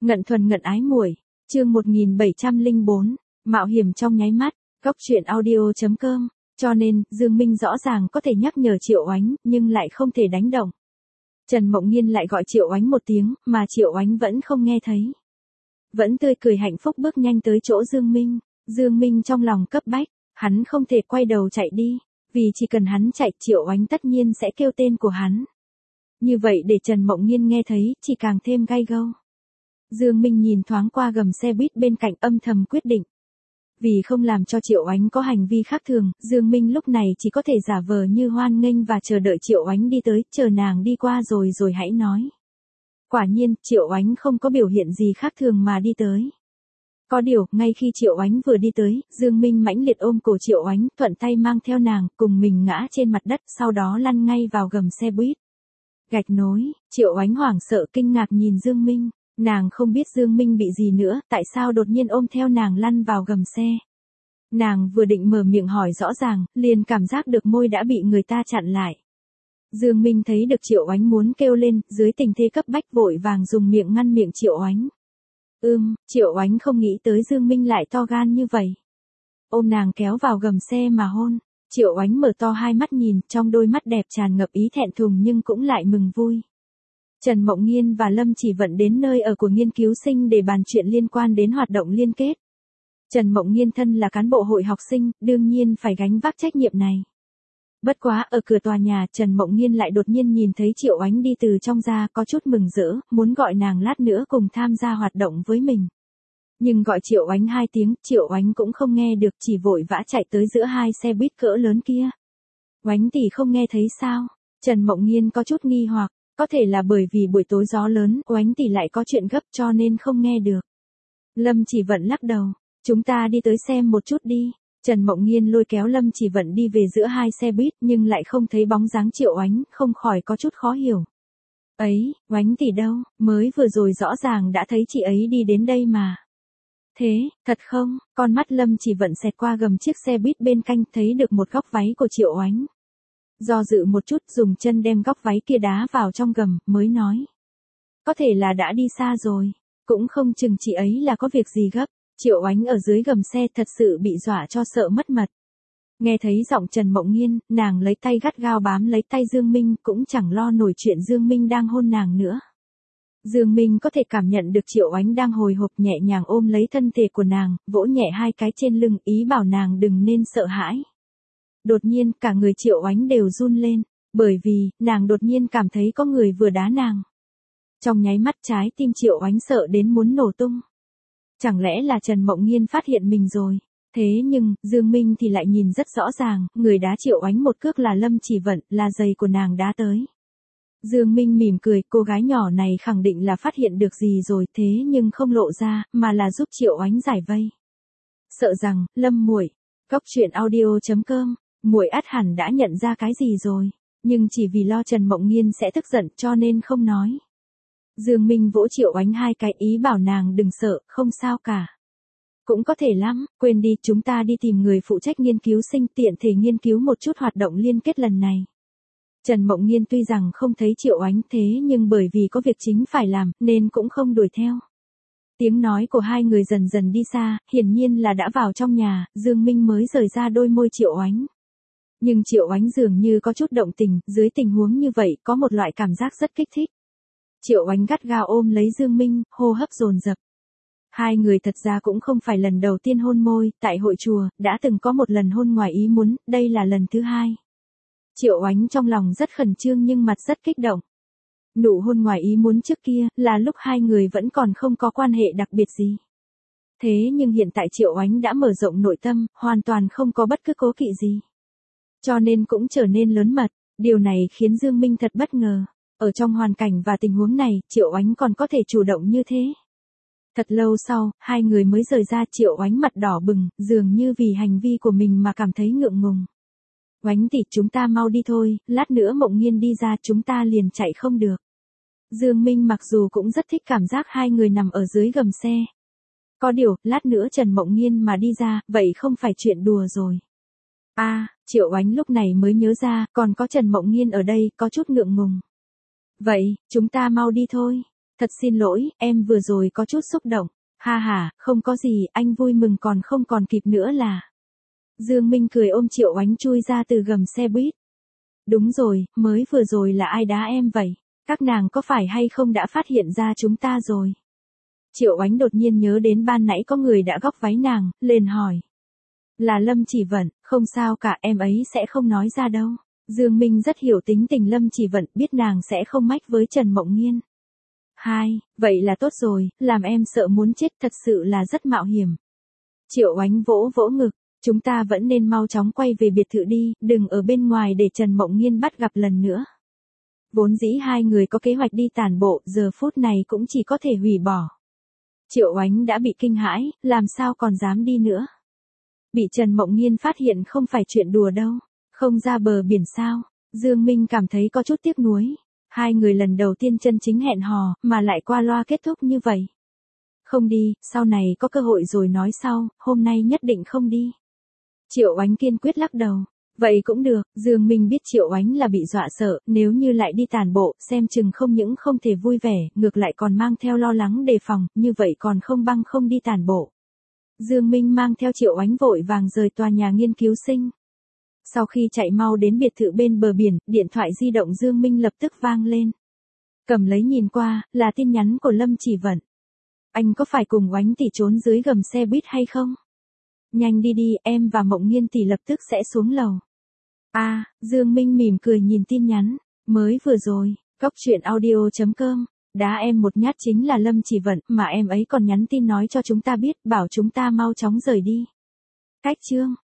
Ngận thuần ngận ái muội, chương 1704, mạo hiểm trong nháy mắt, góc truyện audio.com, cho nên, Dương Minh rõ ràng có thể nhắc nhở Triệu Oánh, nhưng lại không thể đánh động. Trần Mộng Nhiên lại gọi Triệu Oánh một tiếng, mà Triệu Oánh vẫn không nghe thấy. Vẫn tươi cười hạnh phúc bước nhanh tới chỗ Dương Minh, Dương Minh trong lòng cấp bách, hắn không thể quay đầu chạy đi, vì chỉ cần hắn chạy Triệu Oánh tất nhiên sẽ kêu tên của hắn. Như vậy để Trần Mộng Nhiên nghe thấy, chỉ càng thêm gay gâu. Dương Minh nhìn thoáng qua gầm xe buýt bên cạnh âm thầm quyết định. Vì không làm cho Triệu Oánh có hành vi khác thường, Dương Minh lúc này chỉ có thể giả vờ như hoan nghênh và chờ đợi Triệu Oánh đi tới, chờ nàng đi qua rồi hãy nói. Quả nhiên, Triệu Oánh không có biểu hiện gì khác thường mà đi tới. Có điều, ngay khi Triệu Oánh vừa đi tới, Dương Minh mãnh liệt ôm cổ Triệu Oánh, thuận tay mang theo nàng, cùng mình ngã trên mặt đất, sau đó lăn ngay vào gầm xe buýt. Gạch nối, Triệu Oánh hoảng sợ kinh ngạc nhìn Dương Minh. Nàng không biết Dương Minh bị gì nữa, tại sao đột nhiên ôm theo nàng lăn vào gầm xe. Nàng vừa định mở miệng hỏi rõ ràng, liền cảm giác được môi đã bị người ta chặn lại. Dương Minh thấy được Triệu Oánh muốn kêu lên, dưới tình thế cấp bách vội vàng dùng miệng ngăn miệng Triệu Oánh. Triệu Oánh không nghĩ tới Dương Minh lại to gan như vậy. Ôm nàng kéo vào gầm xe mà hôn, Triệu Oánh mở to hai mắt nhìn, trong đôi mắt đẹp tràn ngập ý thẹn thùng nhưng cũng lại mừng vui. Trần Mộng Nhiên và Lâm Chỉ Vận đến nơi ở của nghiên cứu sinh để bàn chuyện liên quan đến hoạt động liên kết. Trần Mộng Nhiên thân là cán bộ hội học sinh, đương nhiên phải gánh vác trách nhiệm này. Bất quá, ở cửa tòa nhà, Trần Mộng Nhiên lại đột nhiên nhìn thấy Triệu Oánh đi từ trong ra, có chút mừng rỡ, muốn gọi nàng lát nữa cùng tham gia hoạt động với mình. Nhưng gọi Triệu Oánh 2 tiếng, Triệu Oánh cũng không nghe được, chỉ vội vã chạy tới giữa hai xe buýt cỡ lớn kia. Oánh tỷ không nghe thấy sao? Trần Mộng Nhiên có chút nghi hoặc. Có thể là bởi vì buổi tối gió lớn, Oánh tỷ lại có chuyện gấp cho nên không nghe được. Lâm Chỉ Vận lắc đầu, chúng ta đi tới xem một chút đi. Trần Mộng Nhiên lôi kéo Lâm Chỉ Vận đi về giữa hai xe buýt nhưng lại không thấy bóng dáng Triệu Oánh, không khỏi có chút khó hiểu. Ấy, Oánh tỷ đâu, mới vừa rồi rõ ràng đã thấy chị ấy đi đến đây mà. Thế, thật không? Con mắt Lâm Chỉ Vận xẹt qua gầm chiếc xe buýt bên cạnh thấy được một góc váy của Triệu Oánh. Do dự một chút dùng chân đem góc váy kia đá vào trong gầm, mới nói. Có thể là đã đi xa rồi, cũng không chừng chị ấy là có việc gì gấp. Triệu Oánh ở dưới gầm xe thật sự bị dọa cho sợ mất mật. Nghe thấy giọng Trần Mộng Nhiên, nàng lấy tay gắt gao bám lấy tay Dương Minh, cũng chẳng lo nổi chuyện Dương Minh đang hôn nàng nữa. Dương Minh có thể cảm nhận được Triệu Oánh đang hồi hộp nhẹ nhàng ôm lấy thân thể của nàng, vỗ nhẹ hai cái trên lưng, ý bảo nàng đừng nên sợ hãi. Đột nhiên, cả người Triệu Oánh đều run lên, bởi vì, nàng đột nhiên cảm thấy có người vừa đá nàng. Trong nháy mắt trái tim Triệu Oánh sợ đến muốn nổ tung. Chẳng lẽ là Trần Mộng Nhiên phát hiện mình rồi? Thế nhưng, Dương Minh thì lại nhìn rất rõ ràng, người đá Triệu Oánh một cước là Lâm Chỉ Vận, là giày của nàng đá tới. Dương Minh mỉm cười, cô gái nhỏ này khẳng định là phát hiện được gì rồi, thế nhưng không lộ ra, mà là giúp Triệu Oánh giải vây. Sợ rằng, Lâm muội, góc truyện audio.com, muội ắt hẳn đã nhận ra cái gì rồi, nhưng chỉ vì lo Trần Mộng Nhiên sẽ tức giận cho nên không nói. Dương Minh vỗ Triệu Oánh hai cái, ý bảo nàng đừng sợ, không sao cả. Cũng có thể lắm, quên đi, chúng ta đi tìm người phụ trách nghiên cứu sinh, tiện thể nghiên cứu một chút hoạt động liên kết lần này. Trần Mộng Nhiên tuy rằng không thấy Triệu Oánh thế nhưng bởi vì có việc chính phải làm nên cũng không đuổi theo. Tiếng nói của hai người dần dần đi xa, hiển nhiên là đã vào trong nhà, Dương Minh mới rời ra đôi môi Triệu Oánh. Nhưng Triệu Oánh dường như có chút động tình, dưới tình huống như vậy có một loại cảm giác rất kích thích. Triệu Oánh gắt gao ôm lấy Dương Minh, hô hấp dồn dập. Hai người thật ra cũng không phải lần đầu tiên hôn môi, tại hội chùa, đã từng có một lần hôn ngoài ý muốn, đây là lần thứ hai. Triệu Oánh trong lòng rất khẩn trương nhưng mặt rất kích động. Nụ hôn ngoài ý muốn trước kia, là lúc hai người vẫn còn không có quan hệ đặc biệt gì. Thế nhưng hiện tại Triệu Oánh đã mở rộng nội tâm, hoàn toàn không có bất cứ cố kỵ gì. Cho nên cũng trở nên lớn mật, điều này khiến Dương Minh thật bất ngờ. Ở trong hoàn cảnh và tình huống này, Triệu Oánh còn có thể chủ động như thế. Thật lâu sau, hai người mới rời ra, Triệu Oánh mặt đỏ bừng, dường như vì hành vi của mình mà cảm thấy ngượng ngùng. Oánh tỷ, chúng ta mau đi thôi, lát nữa Mộng Nhiên đi ra chúng ta liền chạy không được. Dương Minh mặc dù cũng rất thích cảm giác hai người nằm ở dưới gầm xe. Có điều, lát nữa Trần Mộng Nhiên mà đi ra, vậy không phải chuyện đùa rồi. Triệu Oánh lúc này mới nhớ ra, còn có Trần Mộng Nhiên ở đây, có chút ngượng ngùng. Vậy, chúng ta mau đi thôi. Thật xin lỗi, em vừa rồi có chút xúc động. Ha ha, không có gì, anh vui mừng còn không còn kịp nữa là. Dương Minh cười ôm Triệu Oánh chui ra từ gầm xe buýt. Đúng rồi, mới vừa rồi là ai đá em vậy? Các nàng có phải hay không đã phát hiện ra chúng ta rồi? Triệu Oánh đột nhiên nhớ đến ban nãy có người đã góc váy nàng, liền hỏi. Là Lâm Chỉ Vận, không sao cả, em ấy sẽ không nói ra đâu. Dương Minh rất hiểu tính tình Lâm Chỉ Vận, biết nàng sẽ không mách với Trần Mộng Nghiên. Vậy là tốt rồi, làm em sợ muốn chết, thật sự là rất mạo hiểm. Triệu Oánh vỗ vỗ ngực, chúng ta vẫn nên mau chóng quay về biệt thự đi, đừng ở bên ngoài để Trần Mộng Nghiên bắt gặp lần nữa. Vốn dĩ hai người có kế hoạch đi tản bộ, giờ phút này cũng chỉ có thể hủy bỏ. Triệu Oánh đã bị kinh hãi, làm sao còn dám đi nữa. Bị Trần Mộng Nghiên phát hiện không phải chuyện đùa đâu, không ra bờ biển sao. Dương Minh cảm thấy có chút tiếc nuối. Hai người lần đầu tiên chân chính hẹn hò, mà lại qua loa kết thúc như vậy. Không đi, sau này có cơ hội rồi nói sau, hôm nay nhất định không đi. Triệu Oánh kiên quyết lắc đầu. Vậy cũng được, Dương Minh biết Triệu Oánh là bị dọa sợ, nếu như lại đi tản bộ, xem chừng không những không thể vui vẻ, ngược lại còn mang theo lo lắng đề phòng, như vậy còn không đi tản bộ. Dương Minh mang theo Triệu Oánh vội vàng rời tòa nhà nghiên cứu sinh. Sau khi chạy mau đến biệt thự bên bờ biển, điện thoại di động Dương Minh lập tức vang lên. Cầm lấy nhìn qua, là tin nhắn của Lâm Chỉ Vận. Anh có phải cùng Oánh tỷ trốn dưới gầm xe buýt hay không? Nhanh đi đi, em và Mộng Nghiên tỷ lập tức sẽ xuống lầu. Dương Minh mỉm cười nhìn tin nhắn. Mới vừa rồi, coctruyện.audio.com, đá em một nhát chính là Lâm Chỉ Vận, mà em ấy còn nhắn tin nói cho chúng ta biết, bảo chúng ta mau chóng rời đi. Cách chương